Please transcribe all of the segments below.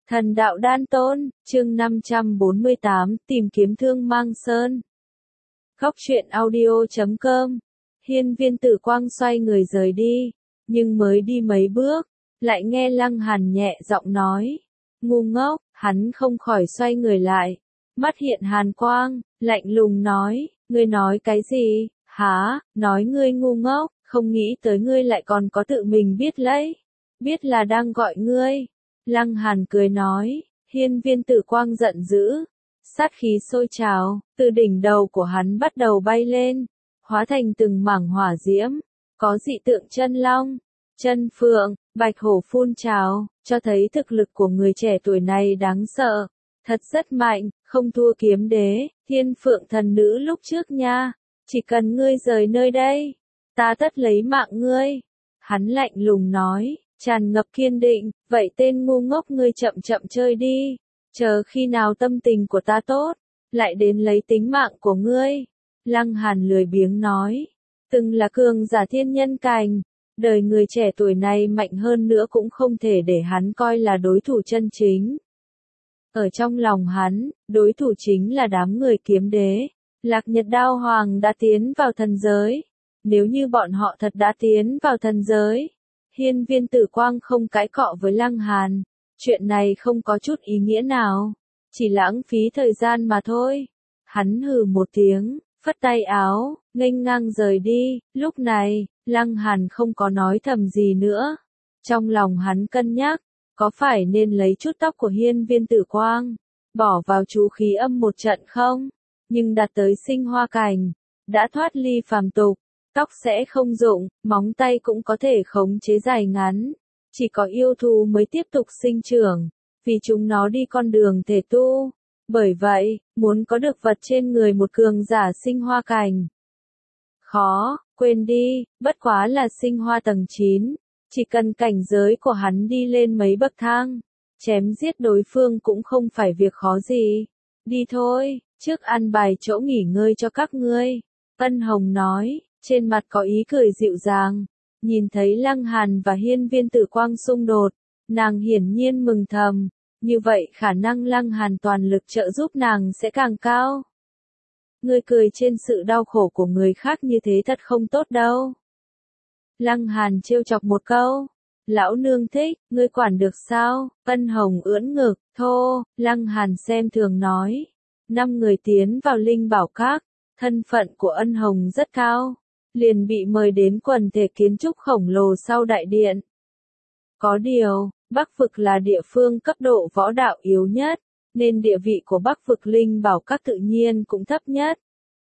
Thần đạo đan tôn, chương 548, tìm kiếm Thương Mang Sơn. Góc truyện audio.com. Hiên Viên Tử Quang xoay người rời đi, nhưng mới đi mấy bước, lại nghe Lăng Hàn nhẹ giọng nói. Ngu ngốc, hắn không khỏi xoay người lại. Mắt hiện hàn quang, lạnh lùng nói, ngươi nói cái gì, hả, nói ngươi ngu ngốc, không nghĩ tới ngươi lại còn có tự mình biết lấy. Biết là đang gọi ngươi. Lăng Hàn cười nói, Hiên Viên Tử Quang giận dữ, sát khí sôi trào, từ đỉnh đầu của hắn bắt đầu bay lên, hóa thành từng mảng hỏa diễm, có dị tượng chân long, chân phượng, bạch hổ phun trào, cho thấy thực lực của người trẻ tuổi này đáng sợ, thật rất mạnh, không thua Kiếm Đế, Thiên Phượng thần nữ lúc trước nha, chỉ cần ngươi rời nơi đây, ta tất lấy mạng ngươi. Hắn lạnh lùng nói, tràn ngập kiên định, vậy tên ngu ngốc ngươi chậm chậm chơi đi, chờ khi nào tâm tình của ta tốt, lại đến lấy tính mạng của ngươi. Lăng Hàn lười biếng nói, từng là cường giả thiên nhân cảnh, đời người trẻ tuổi này mạnh hơn nữa cũng không thể để hắn coi là đối thủ chân chính. Ở trong lòng hắn, đối thủ chính là đám người Kiếm Đế, Lạc Nhật Đao Hoàng đã tiến vào thần giới, nếu như bọn họ thật đã tiến vào thần giới, Hiên Viên Tử Quang không cãi cọ với Lăng Hàn, chuyện này không có chút ý nghĩa nào, chỉ lãng phí thời gian mà thôi. Hắn hừ một tiếng, phất tay áo, nghênh ngang rời đi, lúc này, Lăng Hàn không có nói thầm gì nữa. Trong lòng hắn cân nhắc, có phải nên lấy chút tóc của Hiên Viên Tử Quang, bỏ vào chú khí âm một trận không? Nhưng đạt tới sinh hoa cảnh, đã thoát ly phàm tục. Tóc sẽ không rụng, móng tay cũng có thể khống chế dài ngắn. Chỉ có yêu thú mới tiếp tục sinh trưởng, vì chúng nó đi con đường thể tu. Bởi vậy, muốn có được vật trên người một cường giả sinh hoa cảnh. Khó, quên đi, bất quá là sinh hoa tầng 9. Chỉ cần cảnh giới của hắn đi lên mấy bậc thang, chém giết đối phương cũng không phải việc khó gì. Đi thôi, trước ăn bài chỗ nghỉ ngơi cho các ngươi. Ân Hồng nói. Trên mặt có ý cười dịu dàng, nhìn thấy Lăng Hàn và Hiên Viên Tử Quang xung đột, nàng hiển nhiên mừng thầm, như vậy khả năng Lăng Hàn toàn lực trợ giúp nàng sẽ càng cao. Ngươi cười trên sự đau khổ của người khác như thế thật không tốt đâu. Lăng Hàn trêu chọc một câu, lão nương thích, ngươi quản được sao? Ân Hồng ưỡn ngực, thô, Lăng Hàn xem thường nói. 5 người tiến vào Linh Bảo Các, thân phận của Ân Hồng rất cao. Liền bị mời đến quần thể kiến trúc khổng lồ sau đại điện. Có điều, Bắc vực là địa phương cấp độ võ đạo yếu nhất, nên địa vị của Bắc vực Linh Bảo Các tự nhiên cũng thấp nhất.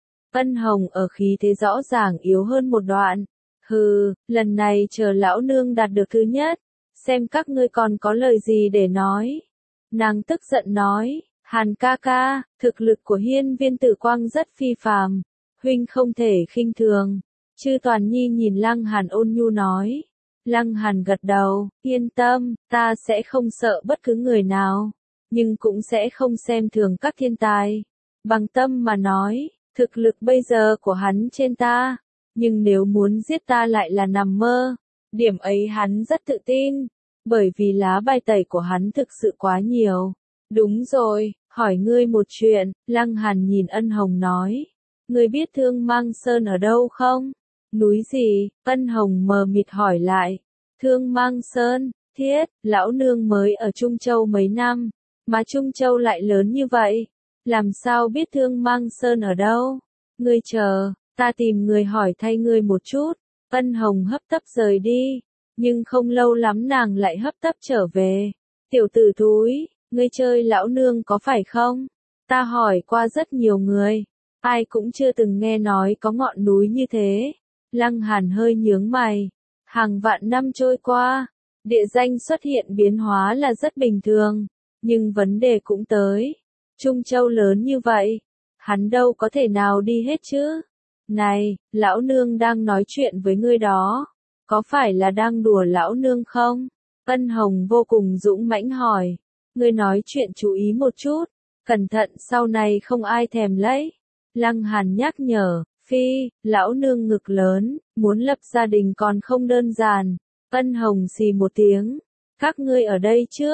Ân Hồng ở khí thế rõ ràng yếu hơn một đoạn. Hừ, lần này chờ lão nương đạt được thứ nhất, xem các ngươi còn có lời gì để nói. Nàng tức giận nói, Hàn ca ca, thực lực của Hiên Viên Tử Quang rất phi phàm, huynh không thể khinh thường. Chư Toàn Nhi nhìn Lăng Hàn ôn nhu nói. Lăng Hàn gật đầu, yên tâm, ta sẽ không sợ bất cứ người nào, nhưng cũng sẽ không xem thường các thiên tài. Bằng tâm mà nói, thực lực bây giờ của hắn trên ta, nhưng nếu muốn giết ta lại là nằm mơ. Điểm ấy hắn rất tự tin, bởi vì lá bài tẩy của hắn thực sự quá nhiều. Đúng rồi, hỏi ngươi một chuyện, Lăng Hàn nhìn Ân Hồng nói. Ngươi biết Thương Mang Sơn ở đâu không? Núi gì? Ân Hồng mờ mịt hỏi lại. Thương Mang Sơn, thiết, lão nương mới ở Trung Châu mấy năm, mà Trung Châu lại lớn như vậy. Làm sao biết Thương Mang Sơn ở đâu? Ngươi chờ, ta tìm người hỏi thay ngươi một chút. Ân Hồng hấp tấp rời đi, nhưng không lâu lắm nàng lại hấp tấp trở về. Tiểu tử thúi, ngươi chơi lão nương có phải không? Ta hỏi qua rất nhiều người, ai cũng chưa từng nghe nói có ngọn núi như thế. Lăng Hàn hơi nhướng mày. Hàng vạn năm trôi qua, địa danh xuất hiện biến hóa là rất bình thường, nhưng vấn đề cũng tới. Trung Châu lớn như vậy, hắn đâu có thể nào đi hết chứ? Này, lão nương đang nói chuyện với ngươi đó, có phải là đang đùa lão nương không? Ân Hồng vô cùng dũng mãnh hỏi. Ngươi nói chuyện chú ý một chút, cẩn thận sau này không ai thèm lấy. Lăng Hàn nhắc nhở. Phi, lão nương ngực lớn, muốn lập gia đình còn không đơn giản. Ân Hồng xì một tiếng. Các ngươi ở đây trước,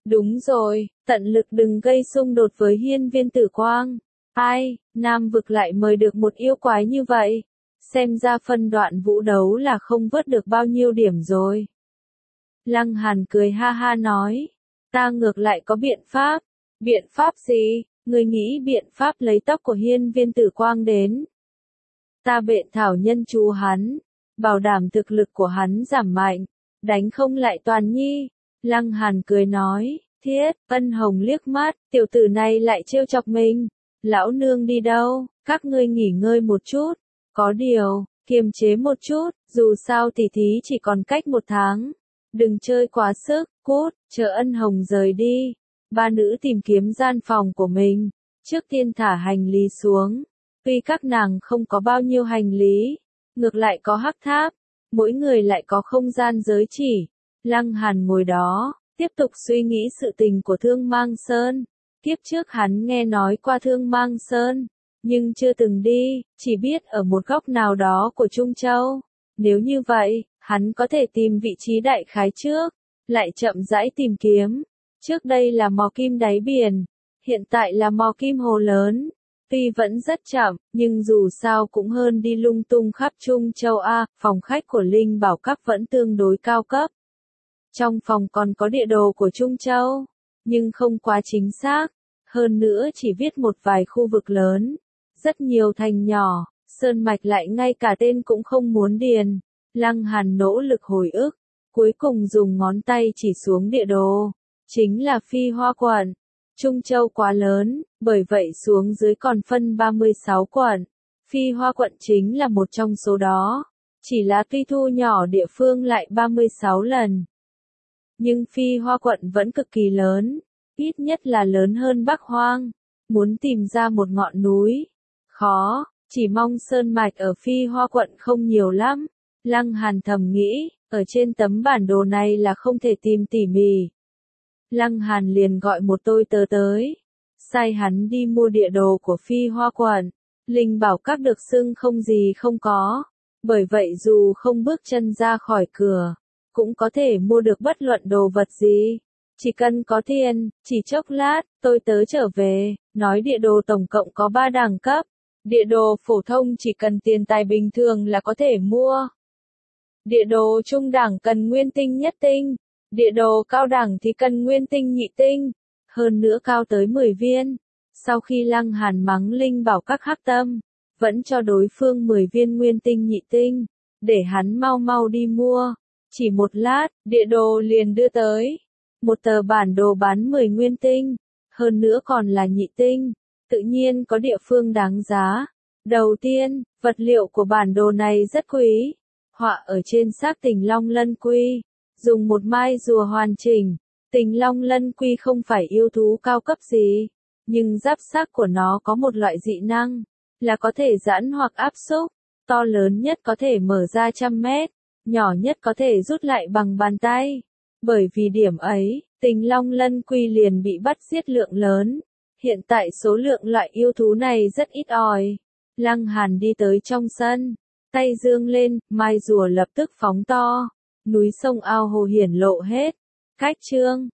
Đúng rồi, tận lực đừng gây xung đột với hiên viên tử quang. Ai, Nam vực lại mời được một yêu quái như vậy. Xem ra phân đoạn vũ đấu là không vớt được bao nhiêu điểm rồi. Lăng Hàn cười ha ha nói. Ta ngược lại có biện pháp. Biện pháp gì? Ngươi nghĩ biện pháp lấy tóc của hiên viên tử quang đến. Ta bện thảo nhân chú hắn. Bảo đảm thực lực của hắn giảm mạnh. Đánh không lại Toàn Nhi. Lăng Hàn cười nói. Thiết, Ân Hồng liếc mắt. Tiểu tử này lại trêu chọc mình. Lão nương đi đâu? Các ngươi nghỉ ngơi một chút. Có điều, kiềm chế một chút. Dù sao tỷ thí chỉ còn cách 1 tháng. Đừng chơi quá sức. Cút, chờ Ân Hồng rời đi. Ba nữ tìm kiếm gian phòng của mình. Trước tiên thả hành lý xuống. Tuy các nàng không có bao nhiêu hành lý. Ngược lại có hắc tháp. Mỗi người lại có không gian giới chỉ. Lăng Hàn ngồi đó, tiếp tục suy nghĩ sự tình của Thương Mang Sơn. Kiếp trước hắn nghe nói qua Thương Mang Sơn, nhưng chưa từng đi, chỉ biết ở một góc nào đó của Trung Châu. Nếu như vậy, hắn có thể tìm vị trí đại khái trước, lại chậm rãi tìm kiếm. Trước đây là mò kim đáy biển, hiện tại là mò kim hồ lớn. Tuy vẫn rất chậm, nhưng dù sao cũng hơn đi lung tung khắp Trung Châu A, phòng khách của Linh Bảo Các vẫn tương đối cao cấp. Trong phòng còn có địa đồ của Trung Châu, nhưng không quá chính xác. Hơn nữa chỉ viết một vài khu vực lớn, rất nhiều thành nhỏ, Sơn Mạch lại ngay cả tên cũng không muốn điền. Lăng Hàn nỗ lực hồi ức, cuối cùng dùng ngón tay chỉ xuống địa đồ, chính là Phi Hoa quận. Trung Châu quá lớn, bởi vậy xuống dưới còn phân 36 quận. Phi Hoa quận chính là một trong số đó, chỉ là tuy thu nhỏ địa phương lại 36 lần. Nhưng Phi Hoa quận vẫn cực kỳ lớn, ít nhất là lớn hơn Bắc Hoang. Muốn tìm ra một ngọn núi, khó, chỉ mong sơn mạch ở Phi Hoa quận không nhiều lắm. Lăng Hàn thầm nghĩ, ở trên tấm bản đồ này là không thể tìm tỉ mỉ. Lăng Hàn liền gọi một tôi tớ tới, sai hắn đi mua địa đồ của Phi Hoa quận. Linh Bảo Các được xưng không gì không có, bởi vậy dù không bước chân ra khỏi cửa, cũng có thể mua được bất luận đồ vật gì. Chỉ cần có tiền, chỉ chốc lát, tôi tớ trở về, nói địa đồ tổng cộng có 3 đẳng cấp. Địa đồ phổ thông chỉ cần tiền tài bình thường là có thể mua. Địa đồ trung đẳng cần nguyên tinh nhất tinh. Địa đồ cao đẳng thì cần nguyên tinh nhị tinh. Hơn nữa cao tới 10 viên. Sau khi Lăng Hàn mắng Linh Bảo Các hắc tâm, vẫn cho đối phương 10 viên nguyên tinh nhị tinh, để hắn mau mau đi mua. Chỉ một lát, địa đồ liền đưa tới. Một tờ bản đồ bán 10 nguyên tinh, hơn nữa còn là nhị tinh, tự nhiên có địa phương đáng giá. Đầu tiên, vật liệu của bản đồ này rất quý, họa ở trên xác Tình Long Lân Quy, dùng một mai rùa hoàn chỉnh. Tình Long Lân Quy không phải yêu thú cao cấp gì, nhưng giáp xác của nó có một loại dị năng, là có thể giãn hoặc áp xúc, to lớn nhất có thể mở ra 100 mét, nhỏ nhất có thể rút lại bằng bàn tay. Bởi vì điểm ấy, Tình Long Lân Quy liền bị bắt giết lượng lớn. Hiện tại số lượng loại yêu thú này rất ít ỏi. Lăng Hàn đi tới trong sân, tay dương lên, mai rùa lập tức phóng to. Núi sông ao hồ hiển lộ hết. Cách chương